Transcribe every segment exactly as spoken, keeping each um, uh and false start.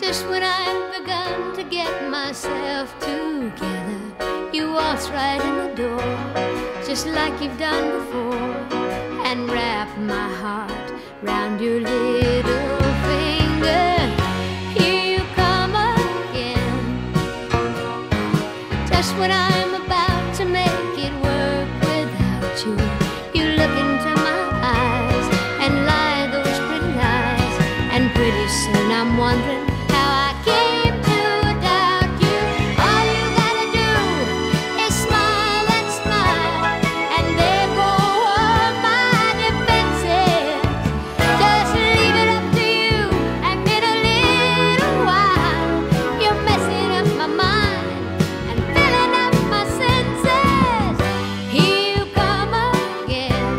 Just when I've begun to get myself together, you waltz right in the door, just like you've done before, and wrap my heart round your little finger. Here you come again. Just when I'm about to make it work without you, you look into my eyes and lie those pretty lies, and pretty soon I'm wondering how I came to doubt you. All you gotta do is smile and smile, and there go all my defenses. Just leave it up to you, and in a little while you're messing up my mind and filling up my senses. Here you come again,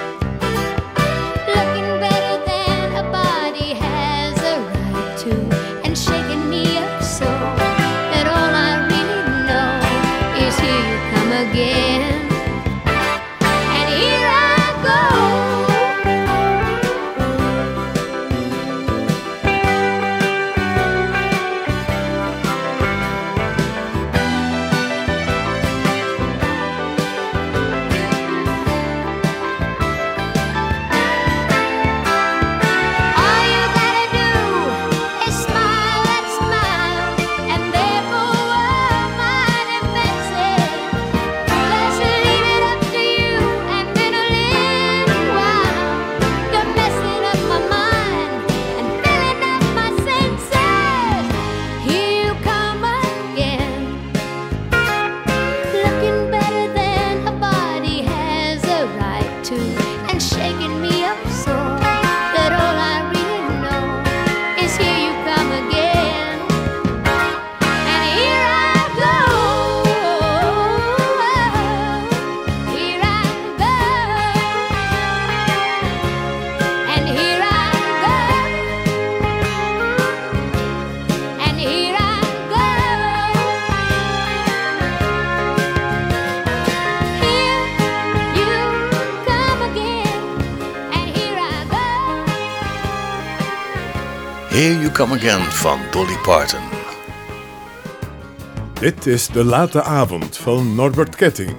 looking better than a body has a right to, and shaking me up so that all I really know is here you come again. And here I go. All you gotta do is smile and smile, and there go all my defenses. Just leave it up to you, and in a little while you're messing up my mind and filling up my senses. Here you come again, looking better than a body has a right to, and shaking me up so that all I really know is here you come again. And here I go, here I go, and here I go, and here I go. Here you come again, and here I go. Here You Come Again van Dolly Parton. Dit is De Late Avond van Norbert Ketting.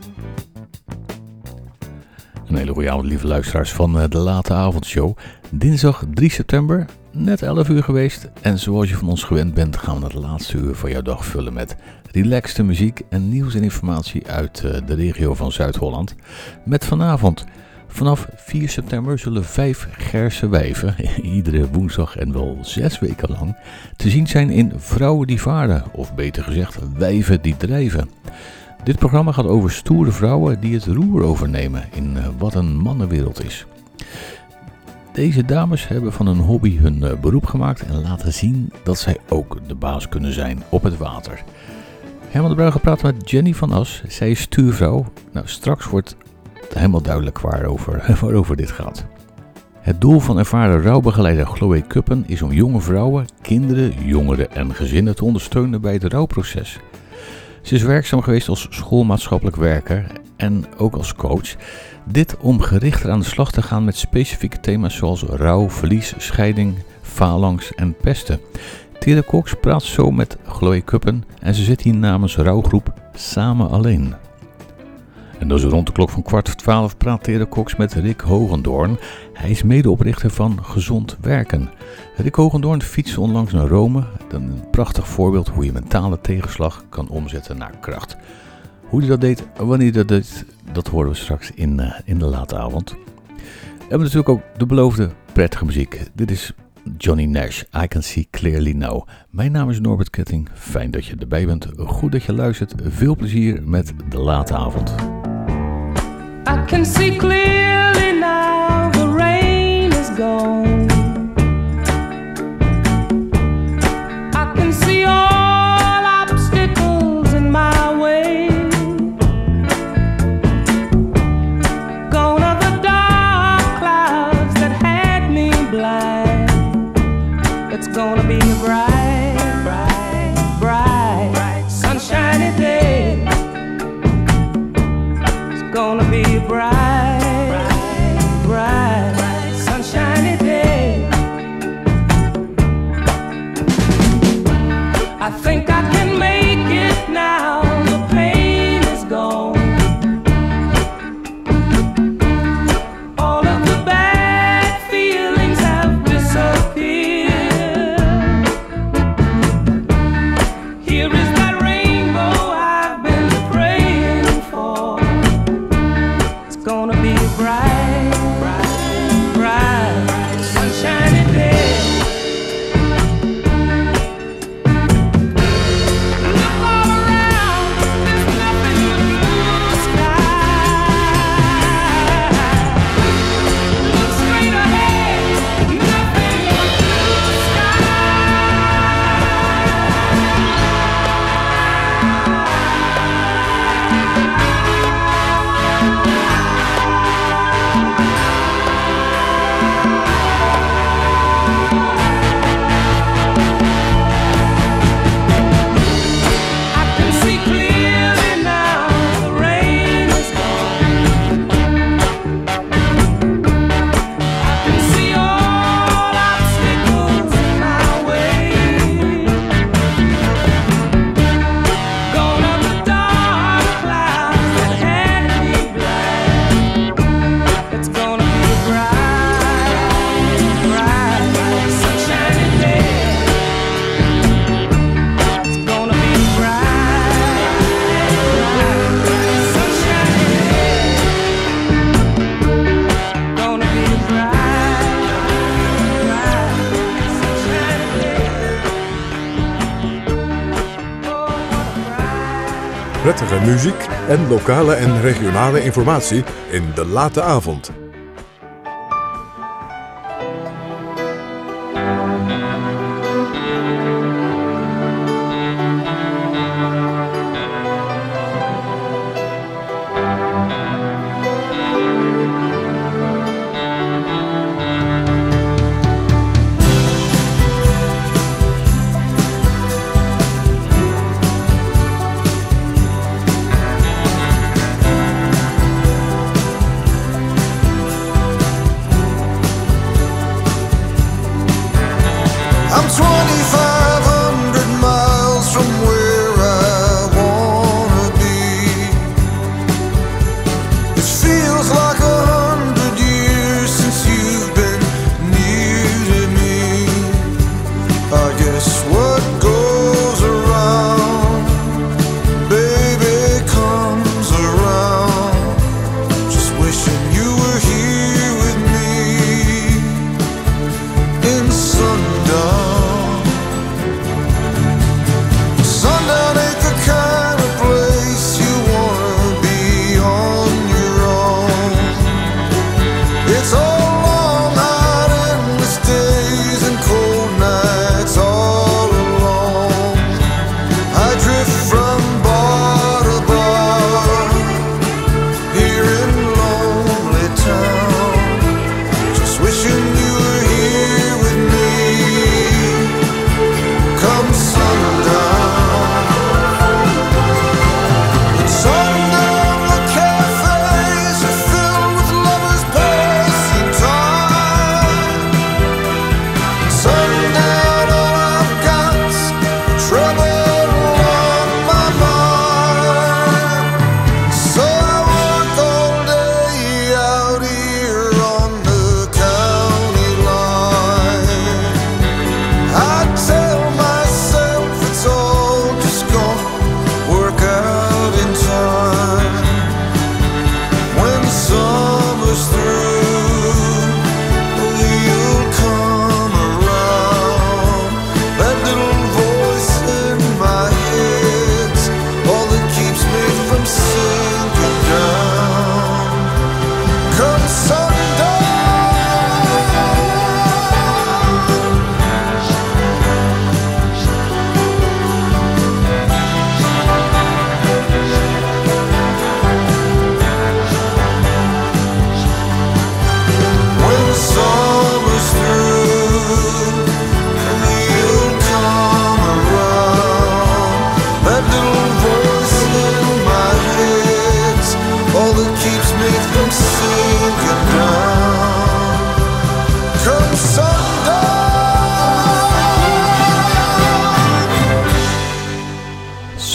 Een hele goede avond, lieve luisteraars van eh, De Late Avondshow. Dinsdag drie september, net elf uur geweest. En zoals je van ons gewend bent, gaan we het laatste uur van jouw dag vullen met relaxte muziek en nieuws en informatie uit eh, de regio van Zuid-Holland. Met vanavond, vanaf vier september zullen vijf Gerse wijven, iedere woensdag en wel zes weken lang, te zien zijn in Vrouwen die Varen, of beter gezegd, Wijven die Drijven. Dit programma gaat over stoere vrouwen die het roer overnemen in eh, wat een mannenwereld is. Deze dames hebben van hun hobby hun eh, beroep gemaakt en laten zien dat zij ook de baas kunnen zijn op het water. Herman de Bruin gaat praten met Jenny van As. Zij is stuurvrouw. Nou, straks wordt helemaal duidelijk waarover, waarover dit gaat. Het doel van ervaren rouwbegeleider Chloe Kuppen is om jonge vrouwen, kinderen, jongeren en gezinnen te ondersteunen bij het rouwproces. Ze is werkzaam geweest als schoolmaatschappelijk werker en ook als coach. Dit om gerichter aan de slag te gaan met specifieke thema's zoals rouw, verlies, scheiding, phalanx en pesten. Tere Cox praat zo met Chloe Kuppen en ze zit hier namens rouwgroep Samen Alleen. En dus rond de klok van kwart voor twaalf praat Tere Cox met Rick Hogendoorn. Hij is medeoprichter van Gezond Werken. Rick Hogendoorn fietste onlangs naar Rome. Een prachtig voorbeeld hoe je mentale tegenslag kan omzetten naar kracht. Hoe hij dat deed, wanneer hij dat deed, dat horen we straks in, uh, in de late avond. We hebben natuurlijk ook de beloofde prettige muziek. Dit is Johnny Nash, I Can See Clearly Now. Mijn naam is Norbert Ketting. Fijn dat je erbij bent. Goed dat je luistert. Veel plezier met de late avond. I can see clearly now, the rain is gone. I can see all obstacles in my way. Gone are the dark clouds that had me blind. It's gonna be a bright, bright, bright, bright, sunshiny day. It's gonna be a bright, bright, bright, bright, sunshiny day. I think I can make it now. The pain is gone. All of the bad feelings have disappeared. Here is that rainbow I've been praying for. It's gonna be a bright, bright, bright, sunshiny day. Prettige muziek en lokale en regionale informatie in de late avond. It's all long, hot, endless days and cold nights all alone.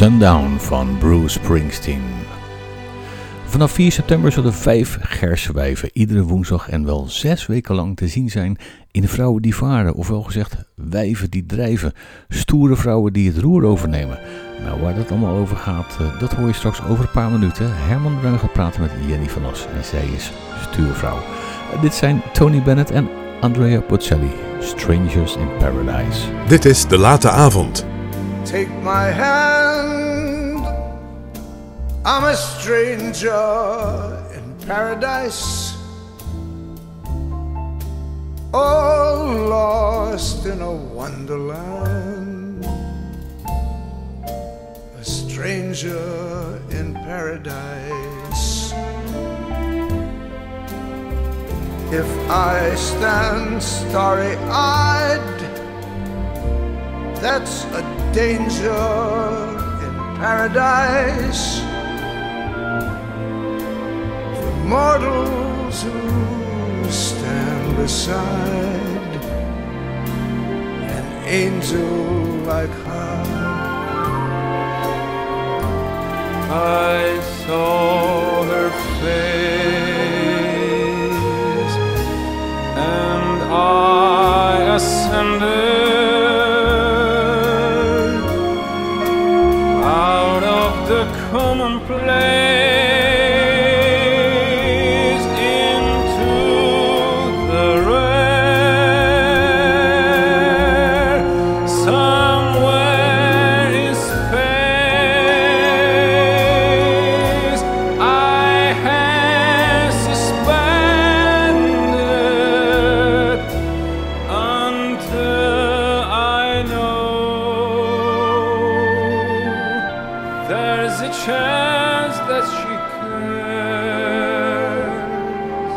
Sundown van Bruce Springsteen. Vanaf vier september zullen vijf Gerse wijven iedere woensdag en wel zes weken lang te zien zijn in Vrouwen die Varen, ofwel gezegd wijven die drijven, stoere vrouwen die het roer overnemen. Nou, waar dat allemaal over gaat, dat hoor je straks over een paar minuten. Herman Bruin gaat praten met Jenny van As en zij is stuurvrouw. Dit zijn Tony Bennett en Andrea Bocelli, Strangers in Paradise. Dit is De Late Avond. Take my hand, I'm a stranger in paradise, all lost in a wonderland, a stranger in paradise. If I stand starry-eyed, that's a danger in paradise. For mortals who stand beside an angel like her. I saw her face and I ascended commonplace into the rare, somewhere in space I had suspended until I know there's a chance that she cares.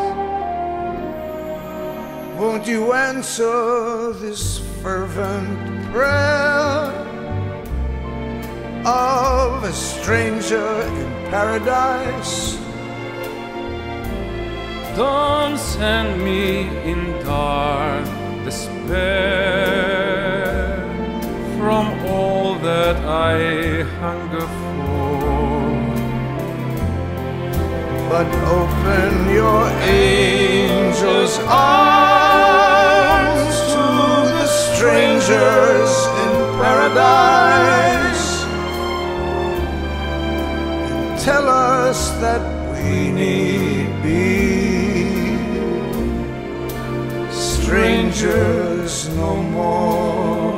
Won't you answer this fervent prayer of a stranger in paradise? Don't send me in dark despair from all that I hunger for, but open your angel's arms to the strangers in paradise and tell us that we need be strangers no more.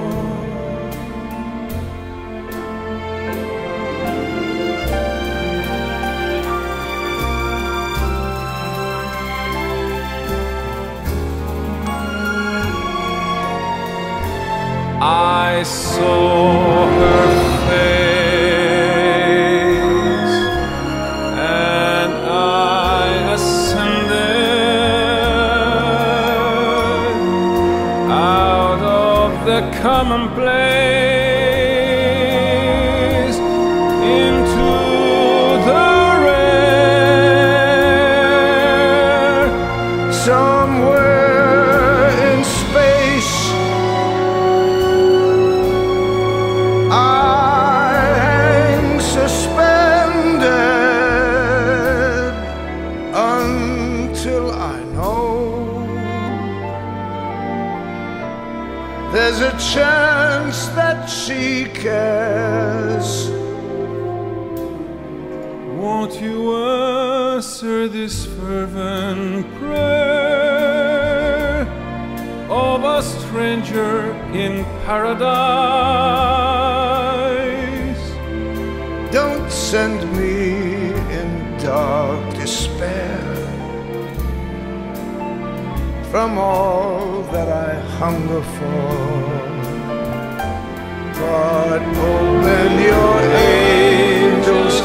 I saw her face and I ascended out of the commonplace into the rare, somewhere in space I hang suspended until I know there's a chance that she cares. Won't you answer this fervent prayer of a stranger in paradise? Don't send me in dark despair from all that I hunger for, but open your angel's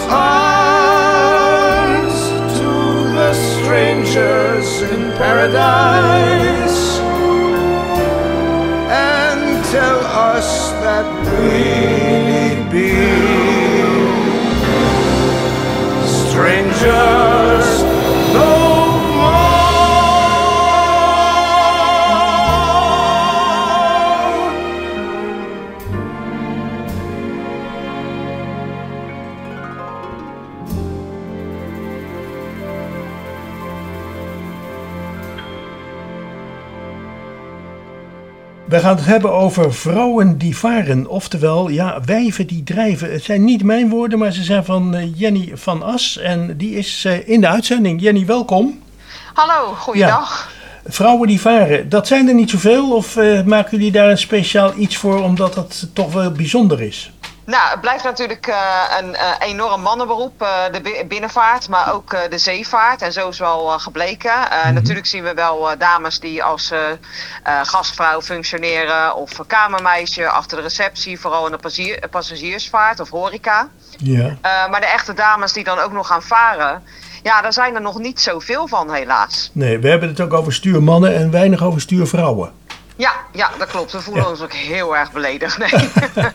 arms to the strangers in paradise and tell us that we need be strangers no more. We gaan het hebben over vrouwen die varen. Oftewel, ja, wijven die drijven. Het zijn niet mijn woorden, maar ze zijn van uh, Jenny van As. En die is uh, in de uitzending. Jenny, welkom. Hallo, goeiedag. Ja. Vrouwen die varen, dat zijn er niet zoveel? Of uh, maken jullie daar een speciaal iets voor, omdat dat toch wel bijzonder is? Nou, het blijft natuurlijk uh, een uh, enorm mannenberoep, uh, de binnenvaart, maar ook uh, de zeevaart. En zo is wel uh, gebleken. Uh, mm-hmm. Natuurlijk zien we wel uh, dames die als uh, uh, gastvrouw functioneren of kamermeisje achter de receptie, vooral in de passagier, passagiersvaart of horeca. Ja. Uh, maar de echte dames die dan ook nog gaan varen, ja, daar zijn er nog niet zoveel van helaas. Nee, we hebben het ook over stuurmannen en weinig over stuurvrouwen. Ja, ja, dat klopt. We voelen ja. ons ook heel erg beledigd. Nee.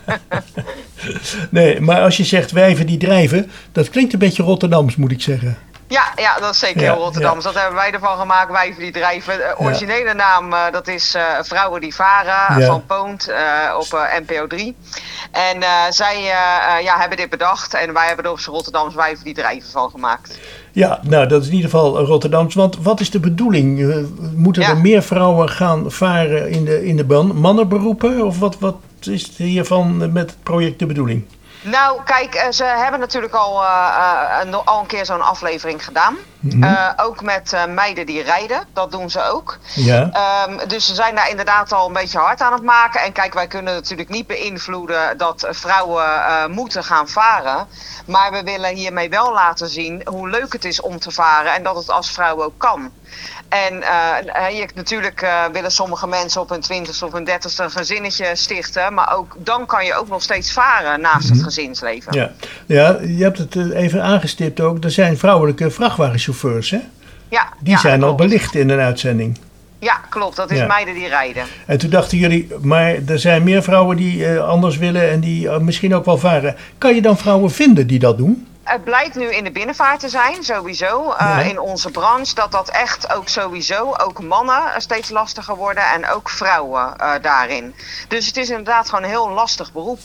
Nee, maar als je zegt wijven die drijven, dat klinkt een beetje Rotterdams, moet ik zeggen. Ja, ja, dat is zeker ja, heel Rotterdams. Ja. Dat hebben wij ervan gemaakt, wijven die drijven. De originele ja. naam, uh, dat is uh, Vrouwen die varen, ja. van Poont uh, op uh, N P O drie. En uh, zij uh, uh, ja, hebben dit bedacht en wij hebben er op z'n Rotterdams wijven die drijven van gemaakt. Ja, nou dat is in ieder geval Rotterdams. Want wat is de bedoeling? Uh, moeten ja. er meer vrouwen gaan varen in de, in de ban- mannenberoepen? Of wat, wat is hiervan met het project de bedoeling? Nou, kijk, ze hebben natuurlijk al, uh, uh, al een keer zo'n aflevering gedaan. Mm-hmm. Uh, ook met uh, meiden die rijden, dat doen ze ook. Ja. Um, dus ze zijn daar inderdaad al een beetje hard aan het maken. En kijk, wij kunnen natuurlijk niet beïnvloeden dat vrouwen uh, moeten gaan varen. Maar we willen hiermee wel laten zien hoe leuk het is om te varen en dat het als vrouw ook kan. En uh, je, natuurlijk uh, willen sommige mensen op hun twintigste of hun dertigste een gezinnetje stichten. Maar ook dan kan je ook nog steeds varen naast mm-hmm. het gezinsleven. Ja. ja, je hebt het even aangestipt ook. Er zijn vrouwelijke vrachtwagenchauffeurs, hè? Ja. Die ja, zijn al klopt. belicht in een uitzending. Ja, klopt. Dat is ja. meiden die rijden. En toen dachten jullie, maar er zijn meer vrouwen die uh, anders willen en die uh, misschien ook wel varen. Kan je dan vrouwen vinden die dat doen? Het blijkt nu in de binnenvaart te zijn, sowieso. Uh, ja. In onze branche, dat dat echt ook sowieso, ook mannen steeds lastiger worden en ook vrouwen uh, daarin. Dus het is inderdaad gewoon een heel lastig beroep.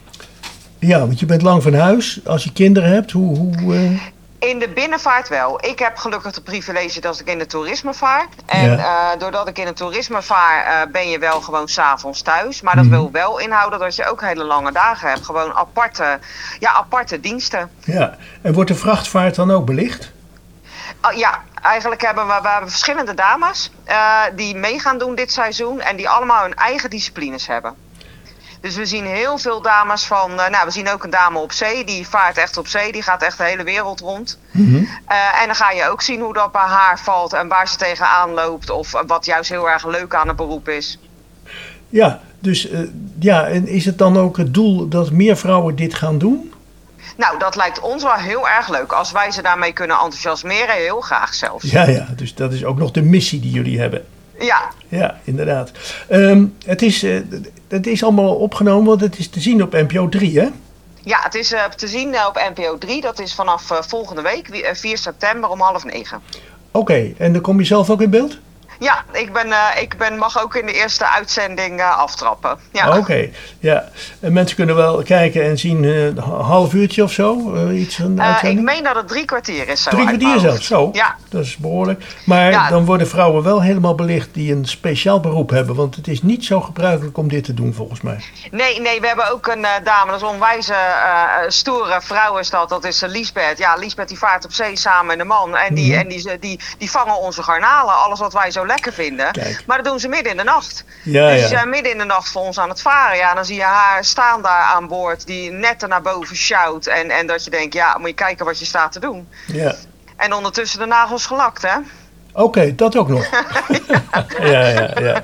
Ja, want je bent lang van huis. Als je kinderen hebt, hoe... hoe uh... In de binnenvaart wel. Ik heb gelukkig de privilege dat ik in de toerisme vaar. En ja. uh, doordat ik in het toerisme vaar, uh, ben je wel gewoon 's avonds thuis. Maar dat mm. wil wel inhouden dat je ook hele lange dagen hebt. Gewoon aparte, ja, aparte diensten. Ja, en wordt de vrachtvaart dan ook belicht? Uh, ja, eigenlijk hebben we, we hebben verschillende dames uh, die mee gaan doen dit seizoen. En die allemaal hun eigen disciplines hebben. Dus we zien heel veel dames van, uh, nou we zien ook een dame op zee, die vaart echt op zee, die gaat echt de hele wereld rond. Mm-hmm. Uh, en dan ga je ook zien hoe dat bij haar valt en waar ze tegenaan loopt of uh, wat juist heel erg leuk aan het beroep is. Ja, dus uh, ja, en is het dan ook het doel dat meer vrouwen dit gaan doen? Nou, dat lijkt ons wel heel erg leuk. Als wij ze daarmee kunnen enthousiasmeren, heel graag zelfs. Ja, ja, dus dat is ook nog de missie die jullie hebben. Ja. Ja, inderdaad. Um, het, is, uh, het is allemaal opgenomen, want het is te zien op N P O drie, hè? Ja, het is uh, te zien uh, op N P O drie. Dat is vanaf uh, volgende week, uh, vier september om half negen. Oké, okay, en dan kom je zelf ook in beeld? Ja, ik, ben, uh, ik ben, mag ook in de eerste uitzending uh, aftrappen. Ja. Oké, okay, ja. En mensen kunnen wel kijken en zien uh, een half uurtje of zo? Uh, iets van de uh, ik meen dat het drie kwartier is. Zo drie kwartier zelfs, zo? Ja. Dat is behoorlijk. Maar ja. dan worden vrouwen wel helemaal belicht die een speciaal beroep hebben. Want het is niet zo gebruikelijk om dit te doen, volgens mij. Nee, nee, we hebben ook een uh, dame, dat is een onwijze uh, stoere vrouw is dat. Dat is uh, Liesbeth. Ja, Liesbeth die vaart op zee samen met een man. En die, mm-hmm. en die, die, die vangen onze garnalen, alles wat wij zo lekker vinden. Kijk. Maar dat doen ze midden in de nacht. Ja, dus ja. ze zijn midden in de nacht voor ons aan het varen. Ja, dan zie je haar staan daar aan boord die net er naar boven sjouwt. En, en dat je denkt, ja, moet je kijken wat je staat te doen. Ja. En ondertussen de nagels gelakt, hè? Oké, okay, dat ook nog. ja. ja, ja, ja.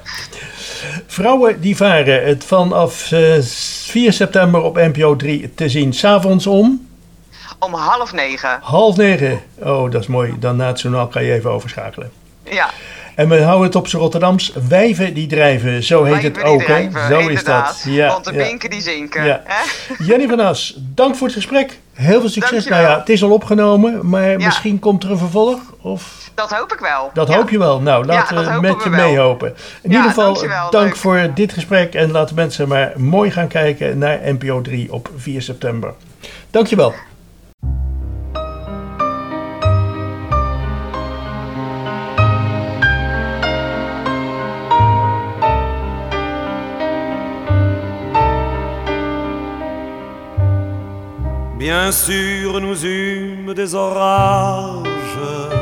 Vrouwen die varen het vanaf uh, vier september op N P O drie te zien. 's Avonds om? Om half negen. Half negen. Oh, dat is mooi. Dan na het journaal kan je even overschakelen. Ja. En we houden het op z'n Rotterdams. Wijven die drijven, zo heet Wijven het ook. Drijven, hè? Zo inderdaad. is dat. Ja, Want de ja. binken die zinken. Ja. Hè? Jenny van As, dank voor het gesprek. Heel veel succes. Dankjewel. Nou ja, het is al opgenomen, maar ja. misschien komt er een vervolg? Of... Dat hoop ik wel. Dat ja. hoop je wel. Nou, laten ja, we met we je wel. meehopen. In ja, ieder geval, dankjewel, dank leuk. voor dit gesprek. En laten mensen maar mooi gaan kijken naar N P O drie op vier september. Dankjewel. Bien sûr, nous eûmes des orages.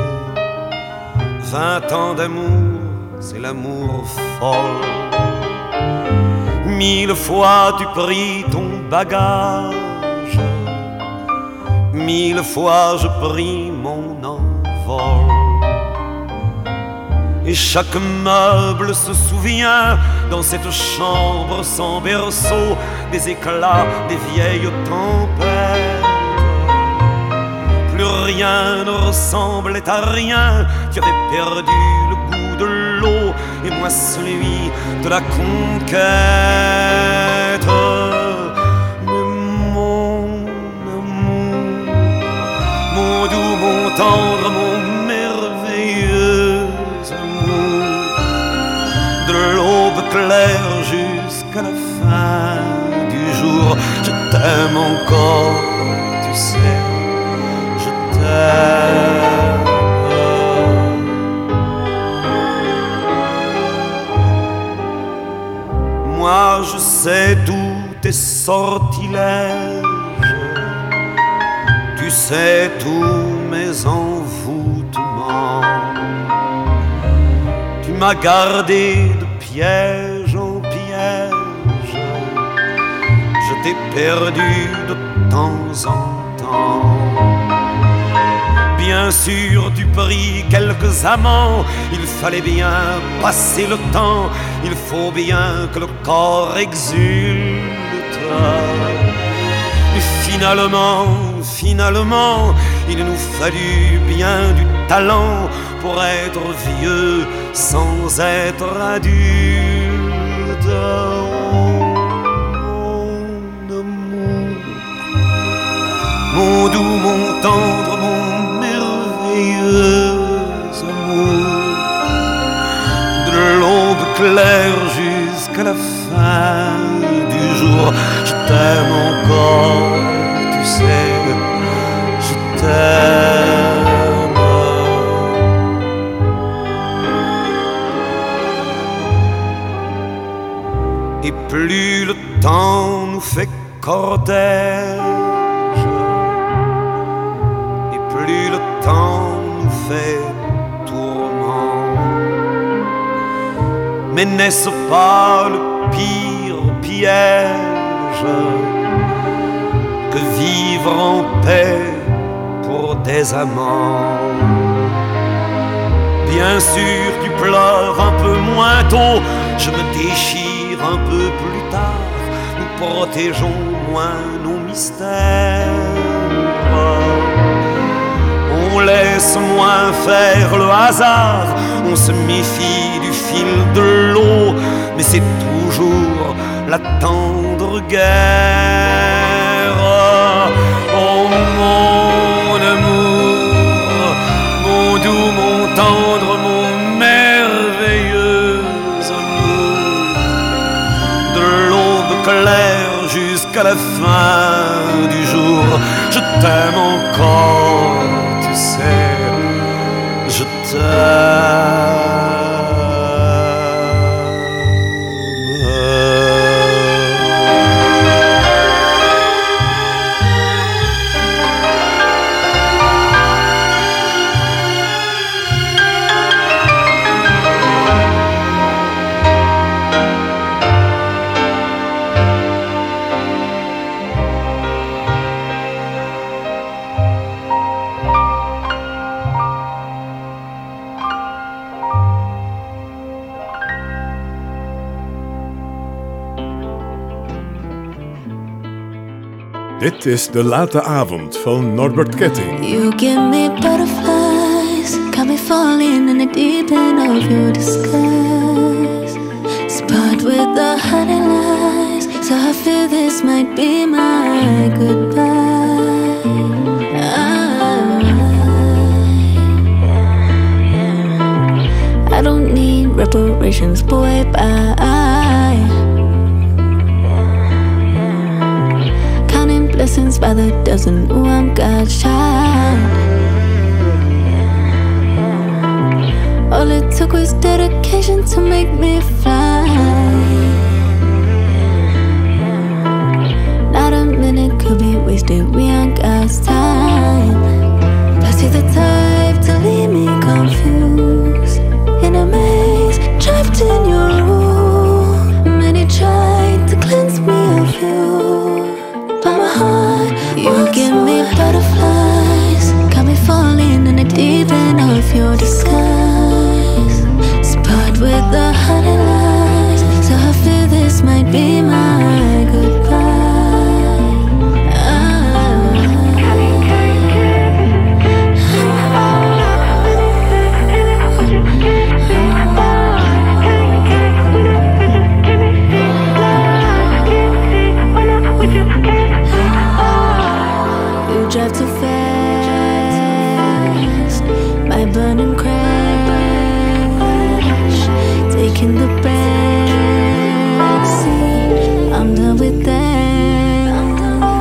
Vingt ans d'amour, c'est l'amour folle. Mille fois tu pris ton bagage, mille fois je pris mon envol. Et chaque meuble se souvient dans cette chambre sans berceau des éclats des vieilles tempêtes. Plus rien ne ressemblait à rien, tu avais perdu le goût de l'eau et moi celui de la conquête. Mais mon amour, mon doux, mon tendre, mon merveilleux amour, de l'aube claire jusqu'à la fin du jour, je t'aime encore, tu sais, je t'aime. Moi je sais tous tes sortilèges, tu sais tous mes envoûtements. Tu m'as gardé de piège en piège, je t'ai perdu de temps en temps. Bien sûr, tu pris quelques amants, il fallait bien passer le temps, il faut bien que le corps exulte. Et finalement, finalement, il nous fallut bien du talent pour être vieux sans être adulte. Oh, mon amour, mon doux, mon tendre, mon merveilleux amour, de l'aube claire jusqu'à la fin du jour, je t'aime encore, tu sais, je t'aime. Et plus le temps nous fait cortège, et plus le temps nous fait tourment. Mais n'est-ce pas le pire piège que vivre en paix pour des amants? Bien sûr, tu pleures un peu moins tôt, je me déchire un peu plus tard, nous protégeons moins nos mystères. On laisse moins faire le hasard, on se méfie du fil de l'eau, mais c'est toujours la tendre guerre. Oh mon amour, mon doux, mon tendre, mon merveilleux amour, de l'aube claire jusqu'à la fin du jour, je t'aime encore, tu sais, je t'aime. Dit is De Late Avond van Norbert Ketting. You give me butterflies, got me falling in the deep end of your disguise. Spot with the honey lies, so I feel this might be my goodbye. I, I don't need reparations, boy, bye. Blessings by the dozen, ooh, I'm God's child. All it took was dedication to make me fly. Not a minute could be wasted, we ain't got your disguise. Spot with the honey lies. So I fear this might be my goodbye. Drive too fast, my burning crash, taking the back seat. I'm done with that.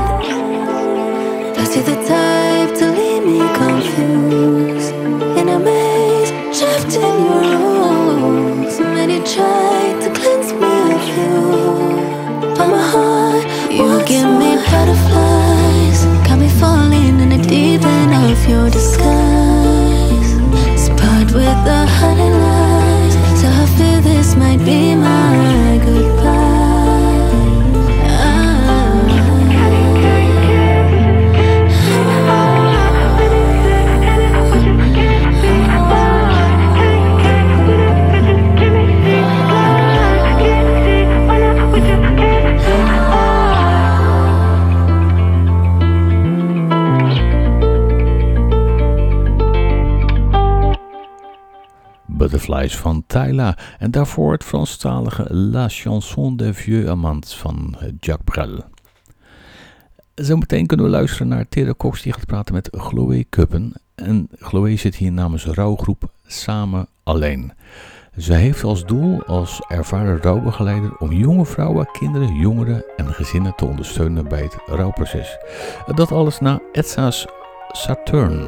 Plus you're the type to leave me confused, in a maze, trapped in your rules. Many tried to cleanse me of you, but my heart, you give me butterflies. Got me falling in the deep end of your disguise. Spot with the honey lies. So I fear this might be my goodbye. Butterflies van Tyla en daarvoor het Franstalige La Chanson des Vieux Amants van Jacques Brel. Zometeen kunnen we luisteren naar Tere Cox die gaat praten met Chloe Kuppen. En Chloe zit hier namens rouwgroep Samen Alleen. Ze heeft als doel als ervaren rouwbegeleider om jonge vrouwen, kinderen, jongeren en gezinnen te ondersteunen bij het rouwproces. Dat alles na Etsa's Saturn.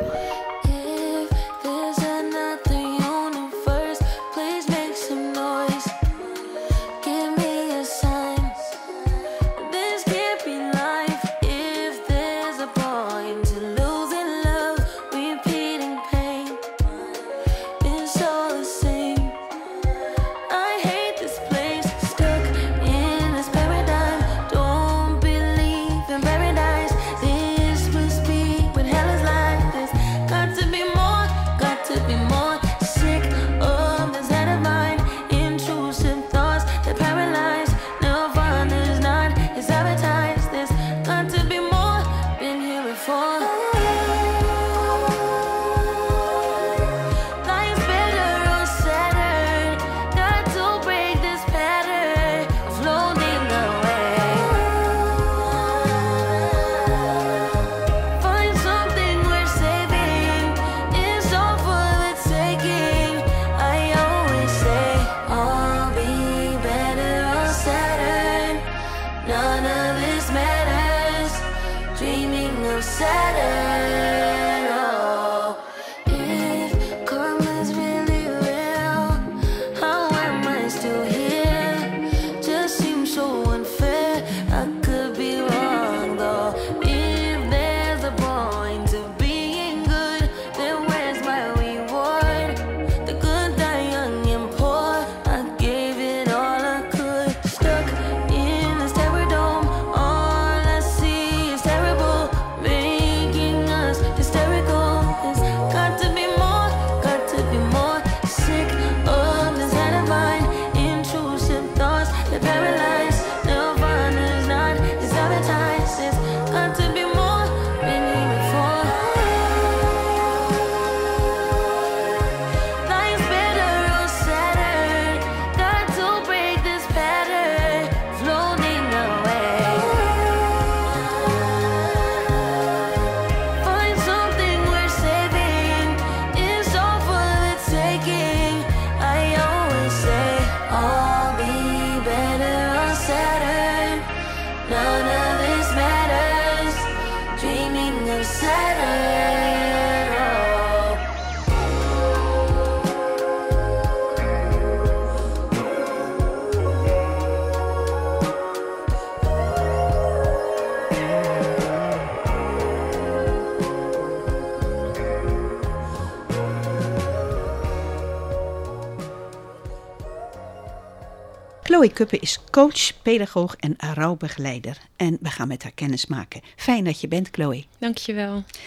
Chloe Kuppen is coach, pedagoog en rouwbegeleider. En we gaan met haar kennis maken. Fijn dat je bent, Chloe. Dankjewel.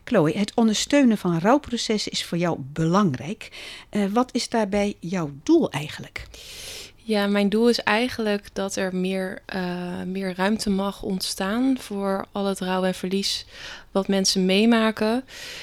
Chloe, het ondersteunen van rouwprocessen is voor jou belangrijk. Uh, wat is daarbij jouw doel eigenlijk? Ja, mijn doel is eigenlijk dat er meer, uh, meer ruimte mag ontstaan voor al het rouw en verlies wat mensen meemaken.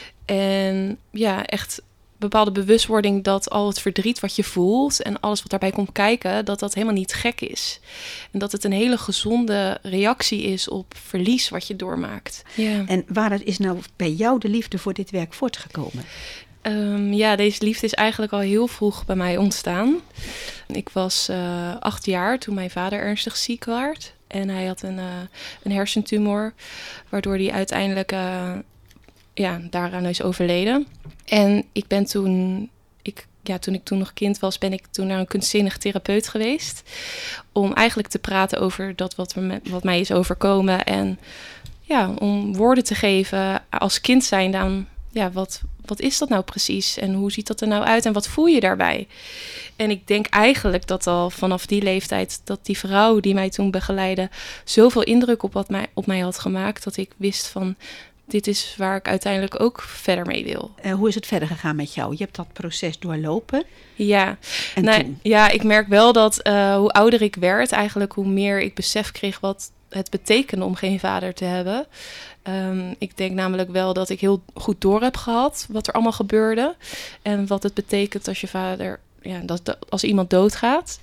En ja, echt bepaalde bewustwording dat al het verdriet wat je voelt en alles wat daarbij komt kijken, dat dat helemaal niet gek is. En dat het een hele gezonde reactie is op verlies wat je doormaakt. Ja. En waar is nou bij jou de liefde voor dit werk voortgekomen? Um, ja, deze liefde is eigenlijk al heel vroeg bij mij ontstaan. Ik was uh, acht jaar toen mijn vader ernstig ziek werd. En hij had een, uh, een hersentumor, waardoor hij uiteindelijk uh, ja, daaraan is overleden. En ik ben toen, ik, ja, toen ik toen nog kind was, ben ik toen naar een kunstzinnig therapeut geweest. Om eigenlijk te praten over dat wat, me, wat mij is overkomen. En ja, om woorden te geven als kind zijn dan, ja, wat, wat is dat nou precies? En hoe ziet dat er nou uit? En wat voel je daarbij? En ik denk eigenlijk dat al vanaf die leeftijd, dat die vrouw die mij toen begeleidde zoveel indruk op, wat mij, op mij had gemaakt, dat ik wist van, dit is waar ik uiteindelijk ook verder mee wil. Uh, hoe is het verder gegaan met jou? Je hebt dat proces doorlopen. Ja, en nou, toen? Ja, ik merk wel dat uh, hoe ouder ik werd, eigenlijk hoe meer ik besef kreeg wat het betekende om geen vader te hebben. Um, ik denk namelijk wel dat ik heel goed door heb gehad wat er allemaal gebeurde. En wat het betekent als je vader, ja, dat, als iemand doodgaat.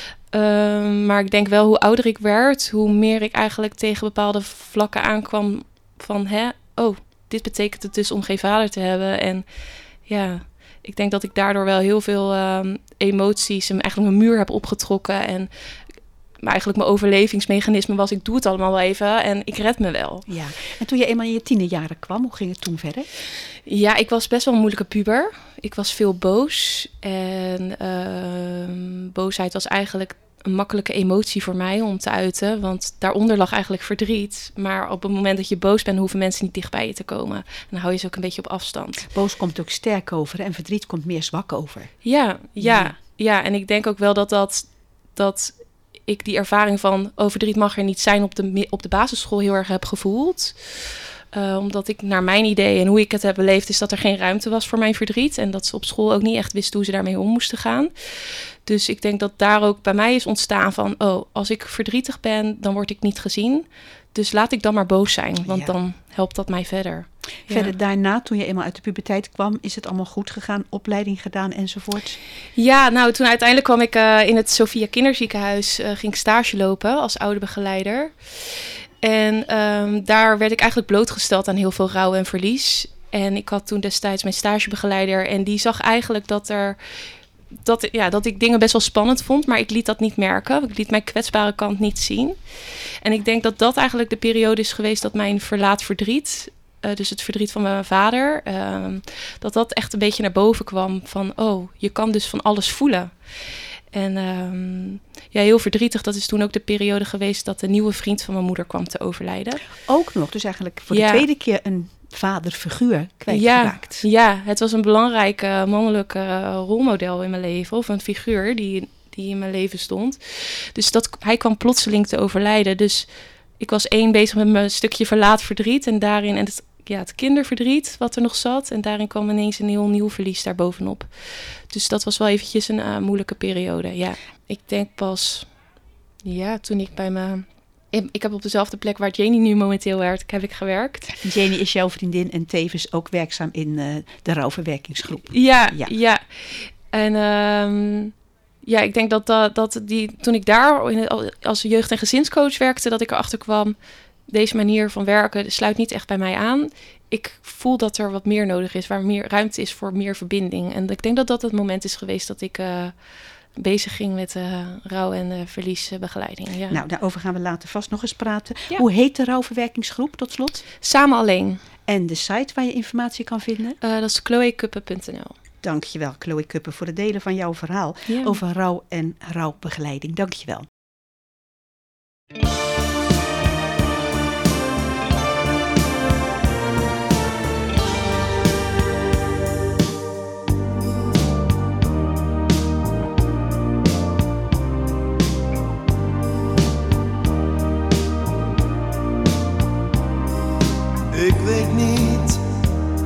Um, maar ik denk wel hoe ouder ik werd, hoe meer ik eigenlijk tegen bepaalde vlakken aankwam van, hè, oh, dit betekent het dus om geen vader te hebben. En ja, ik denk dat ik daardoor wel heel veel um, emoties en eigenlijk een muur heb opgetrokken. En maar eigenlijk mijn overlevingsmechanisme was, ik doe het allemaal wel even en ik red me wel. Ja. En toen je eenmaal in je tienerjaren kwam, hoe ging het toen verder? Ja, ik was best wel een moeilijke puber. Ik was veel boos. En uh, boosheid was eigenlijk een makkelijke emotie voor mij om te uiten. Want daaronder lag eigenlijk verdriet. Maar op het moment dat je boos bent, hoeven mensen niet dicht bij je te komen. En dan hou je ze ook een beetje op afstand. Boos komt ook sterk over en verdriet komt meer zwak over. Ja, ja, ja. ja. En ik denk ook wel dat dat... dat ik die ervaring van, oh, verdriet mag er niet zijn, op de, op de basisschool heel erg heb gevoeld. Uh, omdat ik naar mijn idee en hoe ik het heb beleefd, is dat er geen ruimte was voor mijn verdriet. En dat ze op school ook niet echt wisten hoe ze daarmee om moesten gaan. Dus ik denk dat daar ook bij mij is ontstaan van, oh, als ik verdrietig ben, dan word ik niet gezien. Dus laat ik dan maar boos zijn, want ja. dan helpt dat mij verder. Verder ja. daarna, toen je eenmaal uit de puberteit kwam, is het allemaal goed gegaan, opleiding gedaan enzovoort? Ja, nou toen uiteindelijk kwam ik uh, in het Sophia Kinderziekenhuis, uh, ging ik stage lopen als ouderbegeleider. En um, daar werd ik eigenlijk blootgesteld aan heel veel rouw en verlies. En ik had toen destijds mijn stagebegeleider en die zag eigenlijk dat er... Dat, ja, dat ik dingen best wel spannend vond, maar ik liet dat niet merken. Ik liet mijn kwetsbare kant niet zien. En ik denk dat dat eigenlijk de periode is geweest dat mijn verlaat verdriet, uh, dus het verdriet van mijn vader, uh, dat dat echt een beetje naar boven kwam van, oh, je kan dus van alles voelen. En um, ja, heel verdrietig, dat is toen ook de periode geweest dat de nieuwe vriend van mijn moeder kwam te overlijden. Ook nog, dus eigenlijk voor ja. de tweede keer een vaderfiguur kwijtgeraakt. Ja, ja, het was een belangrijk uh, mannelijk uh, rolmodel in mijn leven. Of een figuur die, die in mijn leven stond. Dus dat, hij kwam plotseling te overlijden. Dus ik was één bezig met mijn stukje verlaat verdriet. En daarin en het, ja, het kinderverdriet wat er nog zat. En daarin kwam ineens een heel nieuw verlies daarbovenop. Dus dat was wel eventjes een uh, moeilijke periode. Ja, ik denk pas... Ja, toen ik bij mijn... Ik heb op dezelfde plek waar Janie nu momenteel werkt, heb ik gewerkt. Janie is jouw vriendin en tevens ook werkzaam in uh, de rouwverwerkingsgroep. Ja, ja. ja. En um, ja, ik denk dat, dat, dat die, toen ik daar in, als jeugd- en gezinscoach werkte, dat ik erachter kwam, deze manier van werken sluit niet echt bij mij aan. Ik voel dat er wat meer nodig is, waar meer ruimte is voor meer verbinding. En ik denk dat dat het moment is geweest dat ik... Uh, bezig ging met uh, rouw- en uh, verliesbegeleiding. Ja. Nou, daarover gaan we later vast nog eens praten. Ja. Hoe heet de rouwverwerkingsgroep tot slot? Samen Alleen. En de site waar je informatie kan vinden? Uh, dat is chloe kuppen punt n l. Dankjewel, Chloe Kuppen, voor het delen van jouw verhaal ja. over rouw en rouwbegeleiding. Dankjewel. Ik weet niet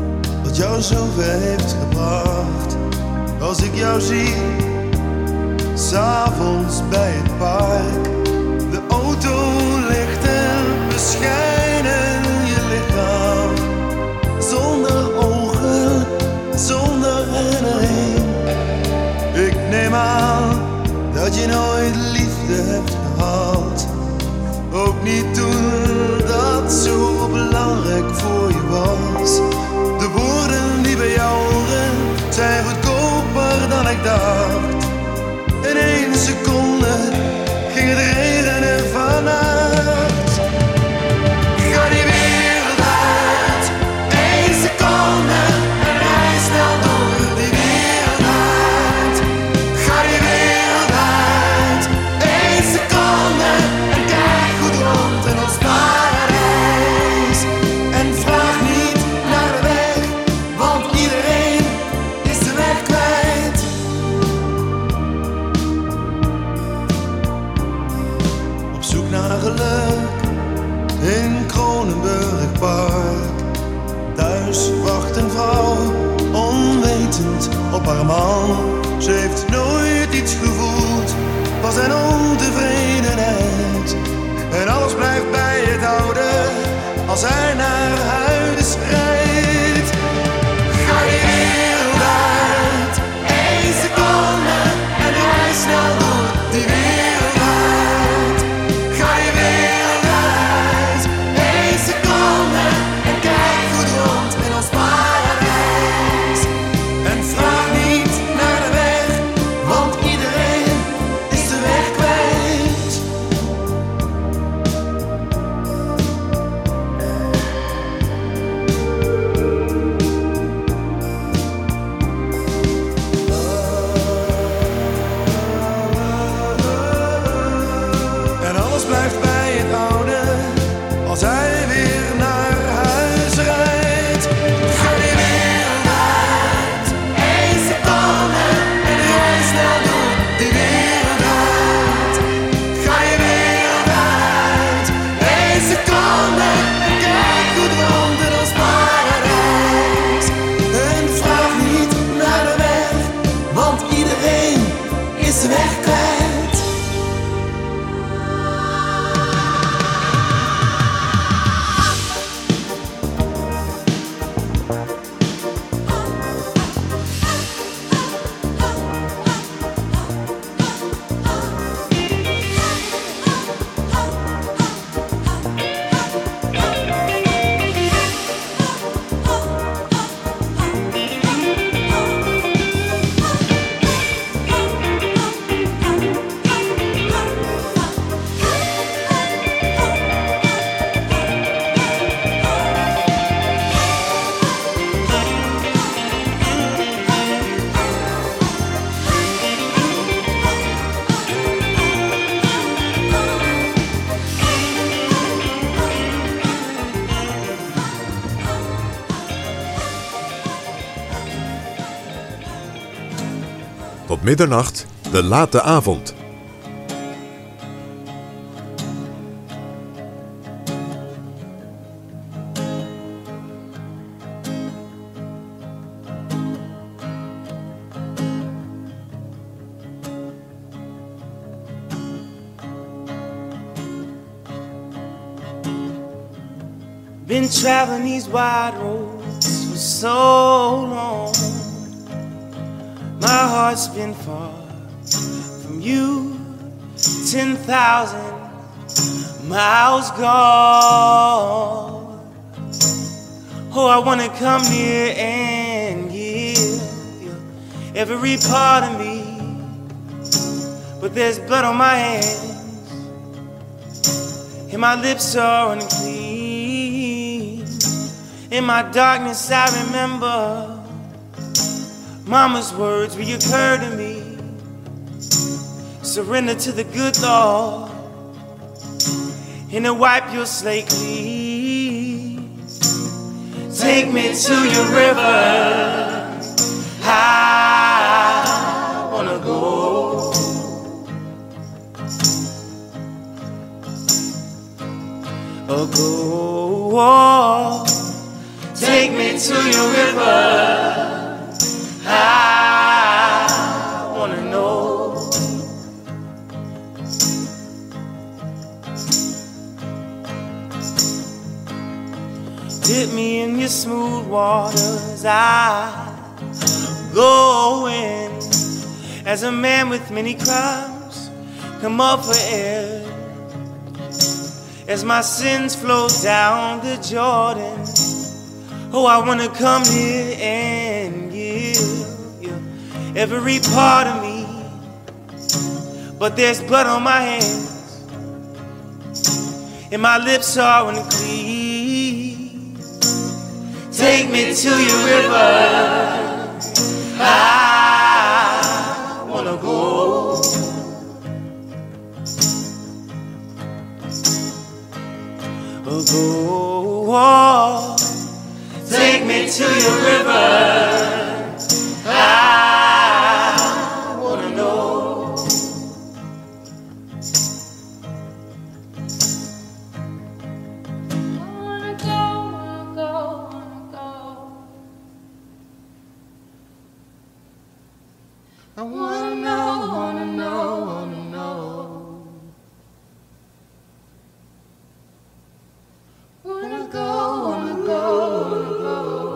wat jou zover heeft gebracht. Als ik jou zie, 's avonds bij het park, de autolichten beschijnen je lichaam. Zonder ogen, zonder herinnering. Ik neem aan dat je nooit liefde hebt gehad. Ook niet toen dat zo belangrijk voor je was. De woorden die bij jou horen zijn goedkoper dan ik dacht. In één seconde ging het regenen vannacht. Ga die wereld uit, één seconde en rij snel door die wereld uit. Ga die wereld uit, één seconde en kijk goed rond in ons paradijs. En vraag niet naar de weg, want iedereen is de weg kwijt. Op zoek naar geluk in Kronenburg Park. Thuis wacht een vrouw, onwetend op haar man. Ze heeft nooit iets gevoeld, was een ontevredenheid. En alles blijft bij het oude, als hij naar huis rijdt. Ga die wereld uit, één seconde en rij snel door die wereld uit. Ga die wereld uit, één seconde en kijk goed rond in ons paradijs. En vraag niet naar de weg, want iedereen is de weg kwijt. En alles blijft bij het oude, als hij weer naar huis rijdt. Ga die wereld uit, één seconde en rij snel door die wereld uit. Ga die wereld uit, één seconde en kijk goed rond in ons paradijs. En vraag niet naar de weg, want iedereen is de weg kwijt. Tot middernacht, de late avond. Been traveling these wide roads for so long. My heart's been far from you, ten thousand miles gone. Oh, I wanna come near and give you every part of me, but there's blood on my hands and my lips are unclean. In my darkness I remember Mama's words reoccur to me. Surrender to the good Lord and to wipe your slate clean. Take me to your river, I wanna go. Oh, go take me to your river. I wanna know. Dip me in your smooth waters, I go in. As a man with many crimes, come up for air. As my sins flow down the Jordan, oh, I wanna come here and give you every part of me. But there's blood on my hands, and my lips are unclean. Take me to your river. I wanna go. Oh, go. Oh. Take me to your river. I wanna know. Wanna go, wanna go, wanna go. I wanna know, wanna know, wanna know. Wanna go, wanna go, wanna go.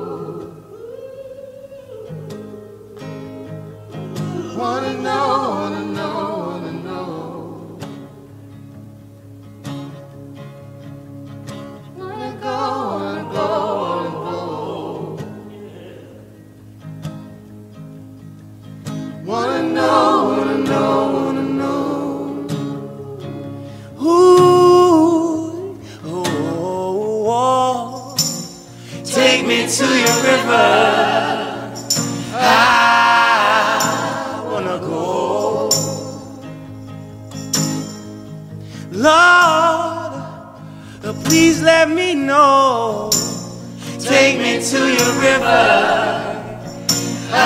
Wanna know, wanna know, wanna know. Wanna go, wanna go, wanna go. Wanna know, wanna know, wanna know. Ooh, oh, oh, take me to your river. I wanna go. Lord, uh, please let me know. Take me to your river. I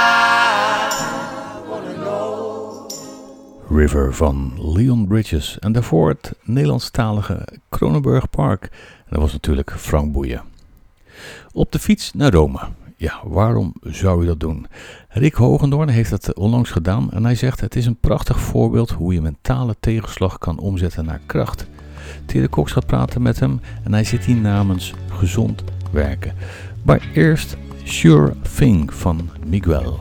wanna know. River van Leon Bridges en daarvoor het Nederlandstalige Kronenburg Park. En dat was natuurlijk Frank Boeien. Op de fiets naar Rome. Ja, waarom zou je dat doen? Rick Hogendoorn heeft het onlangs gedaan en hij zegt: het is een prachtig voorbeeld hoe je mentale tegenslag kan omzetten naar kracht. Tere Cox gaat praten met hem en hij zit hier namens Gezond Werken. Maar eerst Sure Thing van Miguel.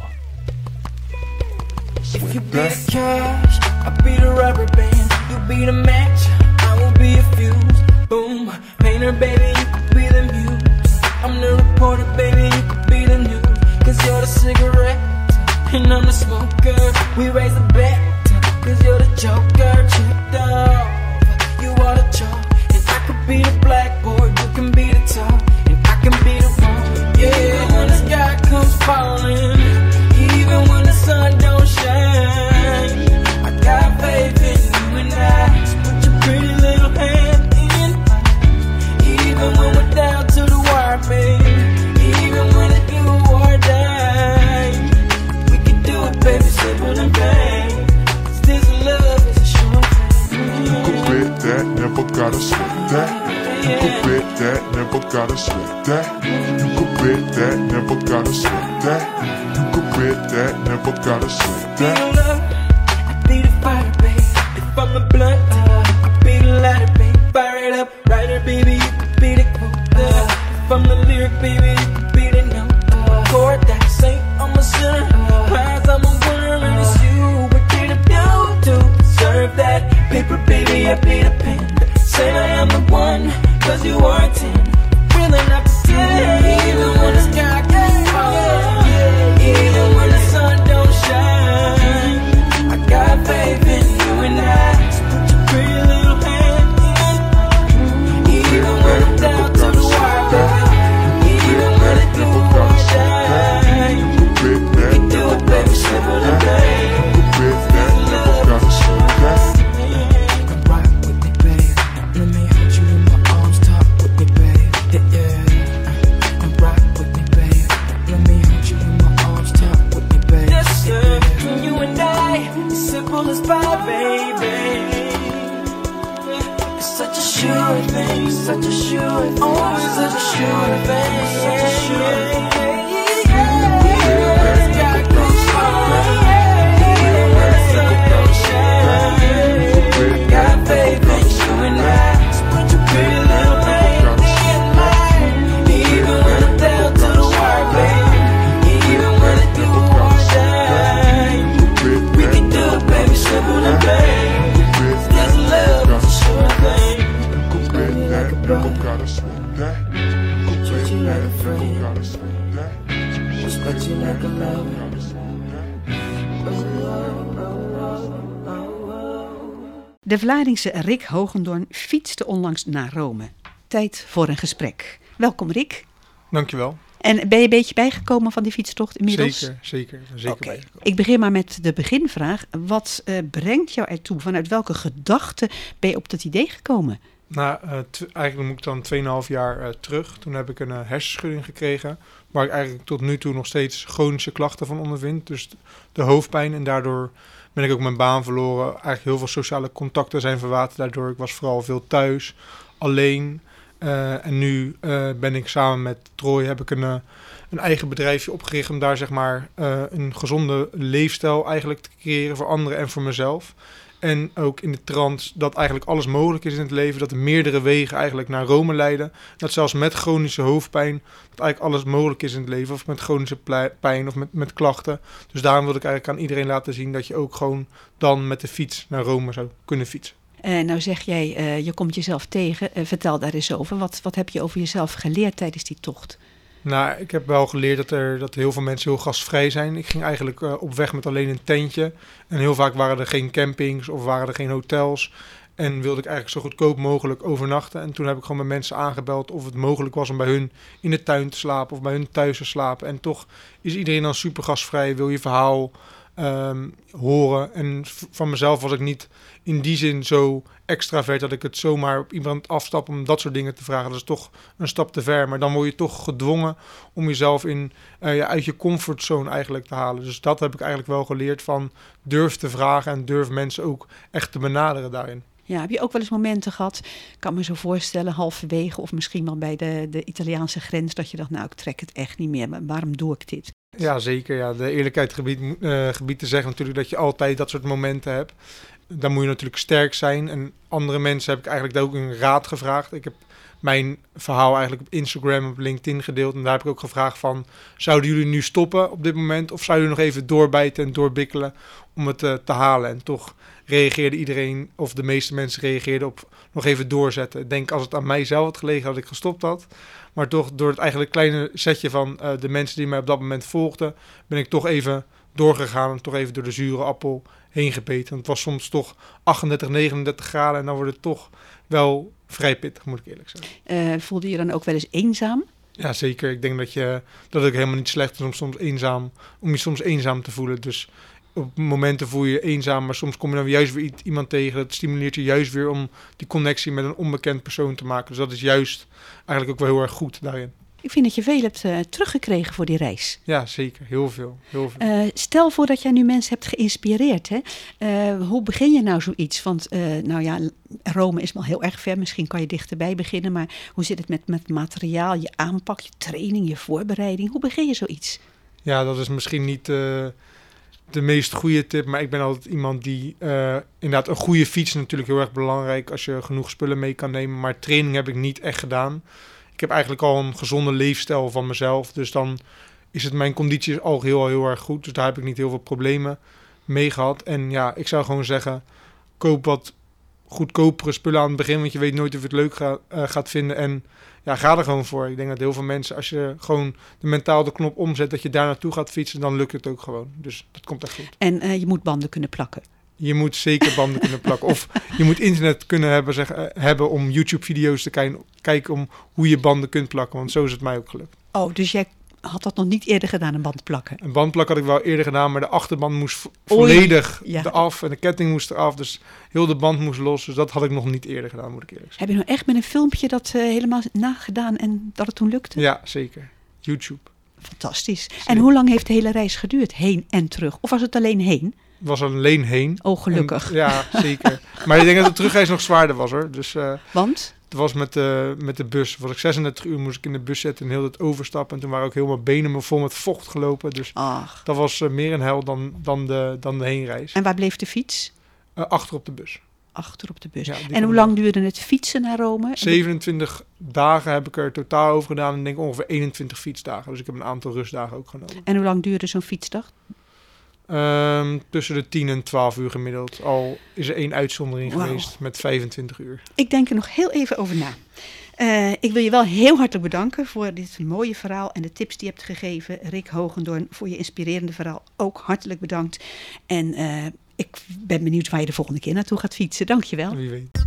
If you be the cash, I'll be the rubber band. You be the match, I will be a fuse. Boom, painter baby, you could be the muse. I'm the reporter baby, you could be the news. Cause you're the cigarette, and I'm the smoker. We raise the bet, cause you're the joker. Tripped off, you are the chalk. And I could be the blackboard, you can be the top. And I can be the one, yeah. When the sky comes falling, even when the sun don't shine, I got faith in you and I. So put your pretty little hand in mine. Even when we're down to the wire, baby. Even when it's do or die, we can do it, baby, simple and plain. Cause this love is a sure thing. You could bet that, never gotta sweat that. You could bet that, never gotta sweat that. You could bet that, never gotta sweat that. You could bet that, never gotta sweat that. Be the love, I be the fire, baby. If I'm the blunt, I could be the lighter, baby. Fire it up, writer, baby, you could be the quote. If I'm the lyric, baby, you could be the note. Chord that saint, I'm a sinner. Prize, I'm a winner, and it's you. What can I do to deserve that? Paper, baby, I be the pen. Say I am the one, cause you are a ten. Really not pretend. Even when the sky gets falling, even when the sun don't shine, I got faith in you and I. So put your pretty little hand in. Even when I'm down to the wire, baby. Even when it do or die, we can do it, baby, simple and plain. Rock with me, babe. Let me hold you in my arms, talk with me, babe. Yeah, yeah. Rock with such a sure thing. Always such a sure thing. Gotta go strong. Got faith in you and I. Put your pretty little thing in mine. Even when I'm down to the wire, baby. Even when I do want shine. We can do it, baby, simple and plain. This love is a sure thing. Treat me like a brother. Treat you like a friend. Respect you like a lover. De Vlaardingse Rick Hoogendoorn fietste onlangs naar Rome. Tijd voor een gesprek. Welkom Rick. Dankjewel. En ben je een beetje bijgekomen van die fietstocht inmiddels? Zeker, zeker. zeker okay. Ik begin maar met de beginvraag. Wat uh, brengt jou ertoe? Vanuit welke gedachte ben je op dat idee gekomen? Nou, uh, t- eigenlijk moet ik dan tweeënhalf jaar uh, terug. Toen heb ik een uh, hersenschudding gekregen. Waar ik eigenlijk tot nu toe nog steeds chronische klachten van ondervind. Dus de, de hoofdpijn en daardoor ben ik ook mijn baan verloren. Eigenlijk heel veel sociale contacten zijn verwaterd daardoor. Ik was vooral veel thuis, alleen. Uh, en nu uh, ben ik samen met Troy, heb ik een, uh, een eigen bedrijfje opgericht om daar zeg maar uh, een gezonde leefstijl eigenlijk te creëren voor anderen en voor mezelf. En ook in de trant dat eigenlijk alles mogelijk is in het leven. Dat er meerdere wegen eigenlijk naar Rome leiden. Dat zelfs met chronische hoofdpijn, dat eigenlijk alles mogelijk is in het leven. Of met chronische pijn of met, met klachten. Dus daarom wil ik eigenlijk aan iedereen laten zien dat je ook gewoon dan met de fiets naar Rome zou kunnen fietsen. Uh, nou zeg jij, uh, je komt jezelf tegen. Uh, vertel daar eens over. Wat, wat heb je over jezelf geleerd tijdens die tocht? Nou, ik heb wel geleerd dat er dat heel veel mensen heel gastvrij zijn. Ik ging eigenlijk uh, op weg met alleen een tentje. En heel vaak waren er geen campings of waren er geen hotels. En wilde ik eigenlijk zo goedkoop mogelijk overnachten. En toen heb ik gewoon met mensen aangebeld of het mogelijk was om bij hun in de tuin te slapen of bij hun thuis te slapen. En toch is iedereen dan super gastvrij, wil je verhaal um, horen. En van mezelf was ik niet in die zin zo extravert dat ik het zomaar op iemand afstap om dat soort dingen te vragen. Dat is toch een stap te ver. Maar dan word je toch gedwongen om jezelf in, uh, ja, uit je comfortzone eigenlijk te halen. Dus dat heb ik eigenlijk wel geleerd van durf te vragen en durf mensen ook echt te benaderen daarin. Ja, heb je ook wel eens momenten gehad, ik kan me zo voorstellen, halverwege of misschien wel bij de, de Italiaanse grens, dat je dacht, nou ik trek het echt niet meer, maar waarom doe ik dit? Ja, zeker. Ja. De eerlijkheid gebied, uh, gebied te zeggen natuurlijk dat je altijd dat soort momenten hebt. Dan moet je natuurlijk sterk zijn. En andere mensen heb ik eigenlijk ook een raad gevraagd. Ik heb mijn verhaal eigenlijk op Instagram, op LinkedIn gedeeld. En daar heb ik ook gevraagd van, zouden jullie nu stoppen op dit moment? Of zouden jullie nog even doorbijten en doorbikkelen om het uh, te halen? En toch reageerde iedereen, of de meeste mensen reageerden op nog even doorzetten. Ik denk als het aan mijzelf had gelegen, dat ik gestopt had. Maar toch door het eigenlijk kleine setje van uh, de mensen die mij op dat moment volgden, ben ik toch even doorgegaan en toch even door de zure appel heen gebeten. Want het was soms toch achtendertig, negenendertig graden en dan wordt het toch wel vrij pittig, moet ik eerlijk zeggen. Uh, voelde je dan ook wel eens eenzaam? Ja, zeker. Ik denk dat, je, dat het helemaal niet slecht is om soms eenzaam, om je soms eenzaam te voelen. Dus op momenten voel je je eenzaam, maar soms kom je dan juist weer iemand tegen. Dat stimuleert je juist weer om die connectie met een onbekend persoon te maken. Dus dat is juist eigenlijk ook wel heel erg goed daarin. Ik vind dat je veel hebt uh, teruggekregen voor die reis. Ja, zeker. Heel veel. Heel veel. Uh, stel voor dat jij nu mensen hebt geïnspireerd. Hè? Uh, hoe begin je nou zoiets? Want uh, nou ja, Rome is wel heel erg ver. Misschien kan je dichterbij beginnen. Maar hoe zit het met, met materiaal, je aanpak, je training, je voorbereiding? Hoe begin je zoiets? Ja, dat is misschien niet uh, de meest goede tip. Maar ik ben altijd iemand die uh, inderdaad een goede fiets natuurlijk heel erg belangrijk. Als je genoeg spullen mee kan nemen. Maar training heb ik niet echt gedaan. Ik heb eigenlijk al een gezonde leefstijl van mezelf. Dus dan is het mijn conditie al heel, heel erg goed. Dus daar heb ik niet heel veel problemen mee gehad. En ja, ik zou gewoon zeggen, koop wat goedkopere spullen aan het begin. Want je weet nooit of je het leuk ga, uh, gaat vinden. En ja, ga er gewoon voor. Ik denk dat heel veel mensen, als je gewoon de mentaal de knop omzet, dat je daar naartoe gaat fietsen, dan lukt het ook gewoon. Dus dat komt echt goed. En uh, je moet banden kunnen plakken. Je moet zeker banden kunnen plakken. Of je moet internet kunnen hebben, zeg, uh, hebben om YouTube-video's te kij- kijken om hoe je banden kunt plakken. Want zo is het mij ook gelukt. Oh, dus jij had dat nog niet eerder gedaan, een band plakken? Een band plakken had ik wel eerder gedaan, maar de achterband moest vo- volledig ja. eraf. En de ketting moest eraf, dus heel de band moest los. Dus dat had ik nog niet eerder gedaan, moet ik eerlijk zeggen. Heb je nou echt met een filmpje dat uh, helemaal nagedaan en dat het toen lukte? Ja, zeker. YouTube. Fantastisch. Zeker. En hoe lang heeft de hele reis geduurd, heen en terug? Of was het alleen heen? Was alleen heen. Oh, gelukkig. En, ja, zeker. Maar ik denk dat de terugreis nog zwaarder was, hoor. Dus, uh, Want? Het was met de, met de bus. Was ik zesendertig uur moest ik in de bus zetten en heel het overstappen. En toen waren ook heel mijn benen me vol met vocht gelopen. Dus Ach. dat was uh, meer een hel dan, dan, de, dan de heenreis. En waar bleef de fiets? Uh, achter op de bus. Achter op de bus. Ja, en hoe lang duurde het fietsen naar Rome? zevenentwintig dagen heb ik er totaal over gedaan. En denk ongeveer eenentwintig fietsdagen. Dus ik heb een aantal rustdagen ook genomen. En hoe lang duurde zo'n fietsdag? Um, tussen de tien en twaalf uur gemiddeld. Al is er één uitzondering wow. geweest met vijfentwintig uur. Ik denk er nog heel even over na. Uh, ik wil je wel heel hartelijk bedanken voor dit mooie verhaal en de tips die je hebt gegeven. Rick Hoogendoorn, voor je inspirerende verhaal ook hartelijk bedankt. En uh, ik ben benieuwd waar je de volgende keer naartoe gaat fietsen. Dank je wel. Wie weet.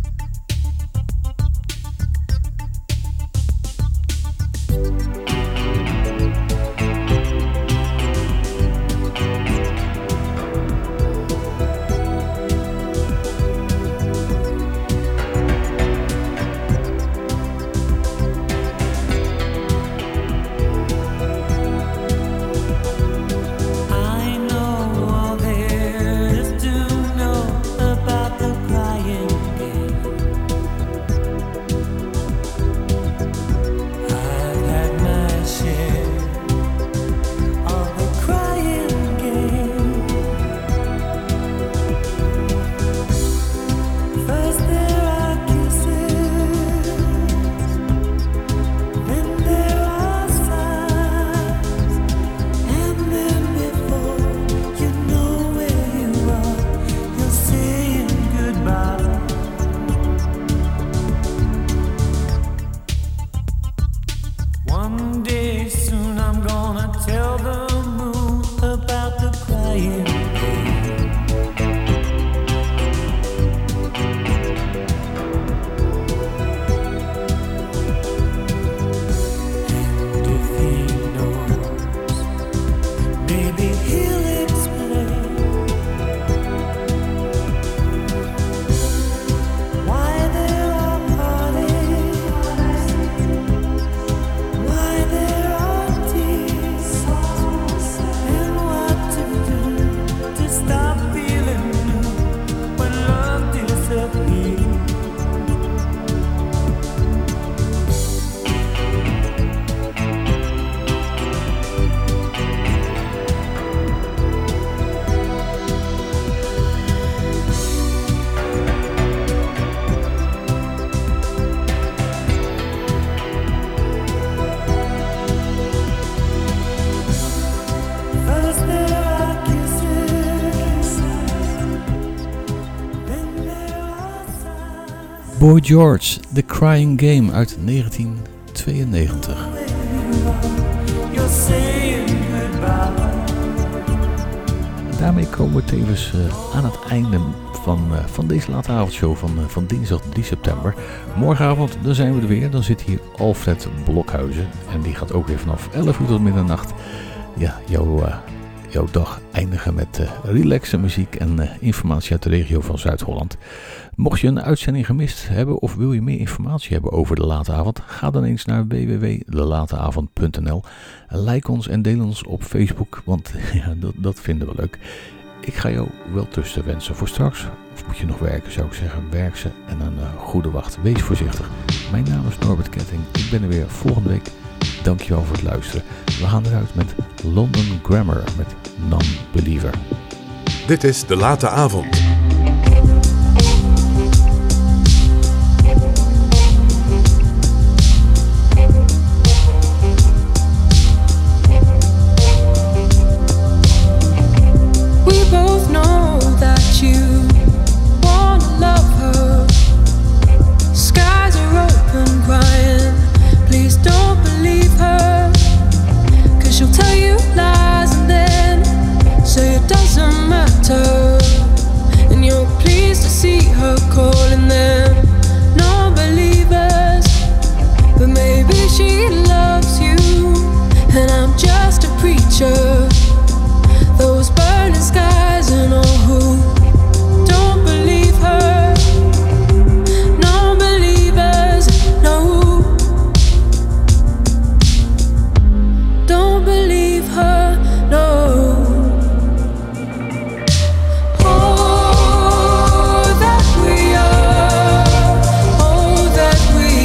Boy George, The Crying Game uit negentien tweeënnegentig. En daarmee komen we tevens uh, aan het einde van, uh, van deze late avondshow van, uh, van dinsdag drie september. Morgenavond, dan zijn we er weer. Dan zit hier Alfred Blokhuizen. En die gaat ook weer vanaf elf uur tot middernacht ja, jouw, uh, jouw dag eindigen met uh, relaxe muziek en uh, informatie uit de regio van Zuid-Holland. Mocht je een uitzending gemist hebben of wil je meer informatie hebben over de late avond, ga dan eens naar w w w punt de late avond punt n l. Like ons en deel ons op Facebook, want ja, dat, dat vinden we leuk. Ik ga jou wel tussen wensen voor straks. Of moet je nog werken, zou ik zeggen. Werk ze en een uh, goede wacht. Wees voorzichtig. Mijn naam is Norbert Ketting. Ik ben er weer volgende week. Dankjewel voor het luisteren. We gaan eruit met London Grammar met Non-Believer. Dit is De Late Avond. We both know that you wanna love her. Skies are open, crying. Please don't believe her, 'cause she'll tell you lies and then say it doesn't matter. And you're pleased to see her calling them non-believers. But maybe she loves you and I'm just a preacher. Those burning skies and all who don't believe her. Non-believers, no. Don't believe her, no. Oh, that we are, oh, that we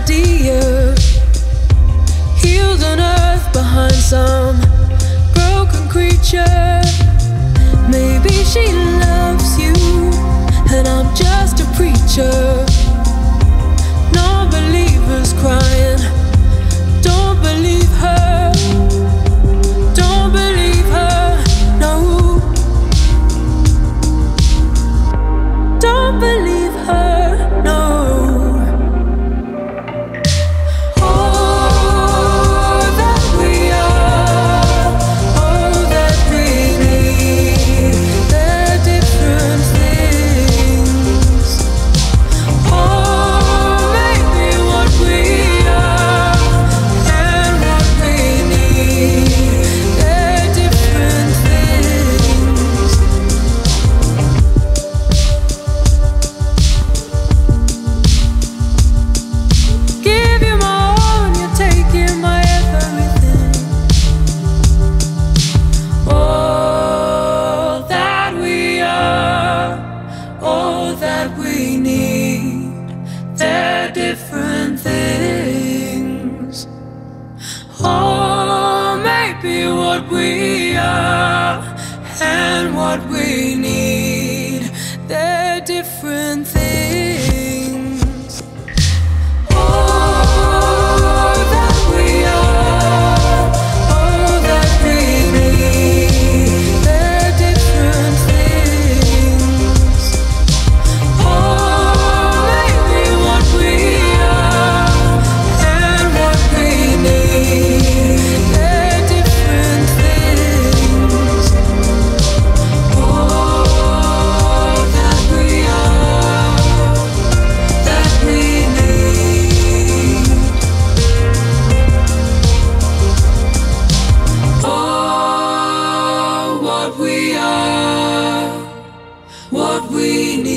idea, healed on earth behind some broken creature. Maybe she loves you, and I'm just a preacher. Non-believers crying, don't believe her, don't believe her, no. Don't believe her, no. What we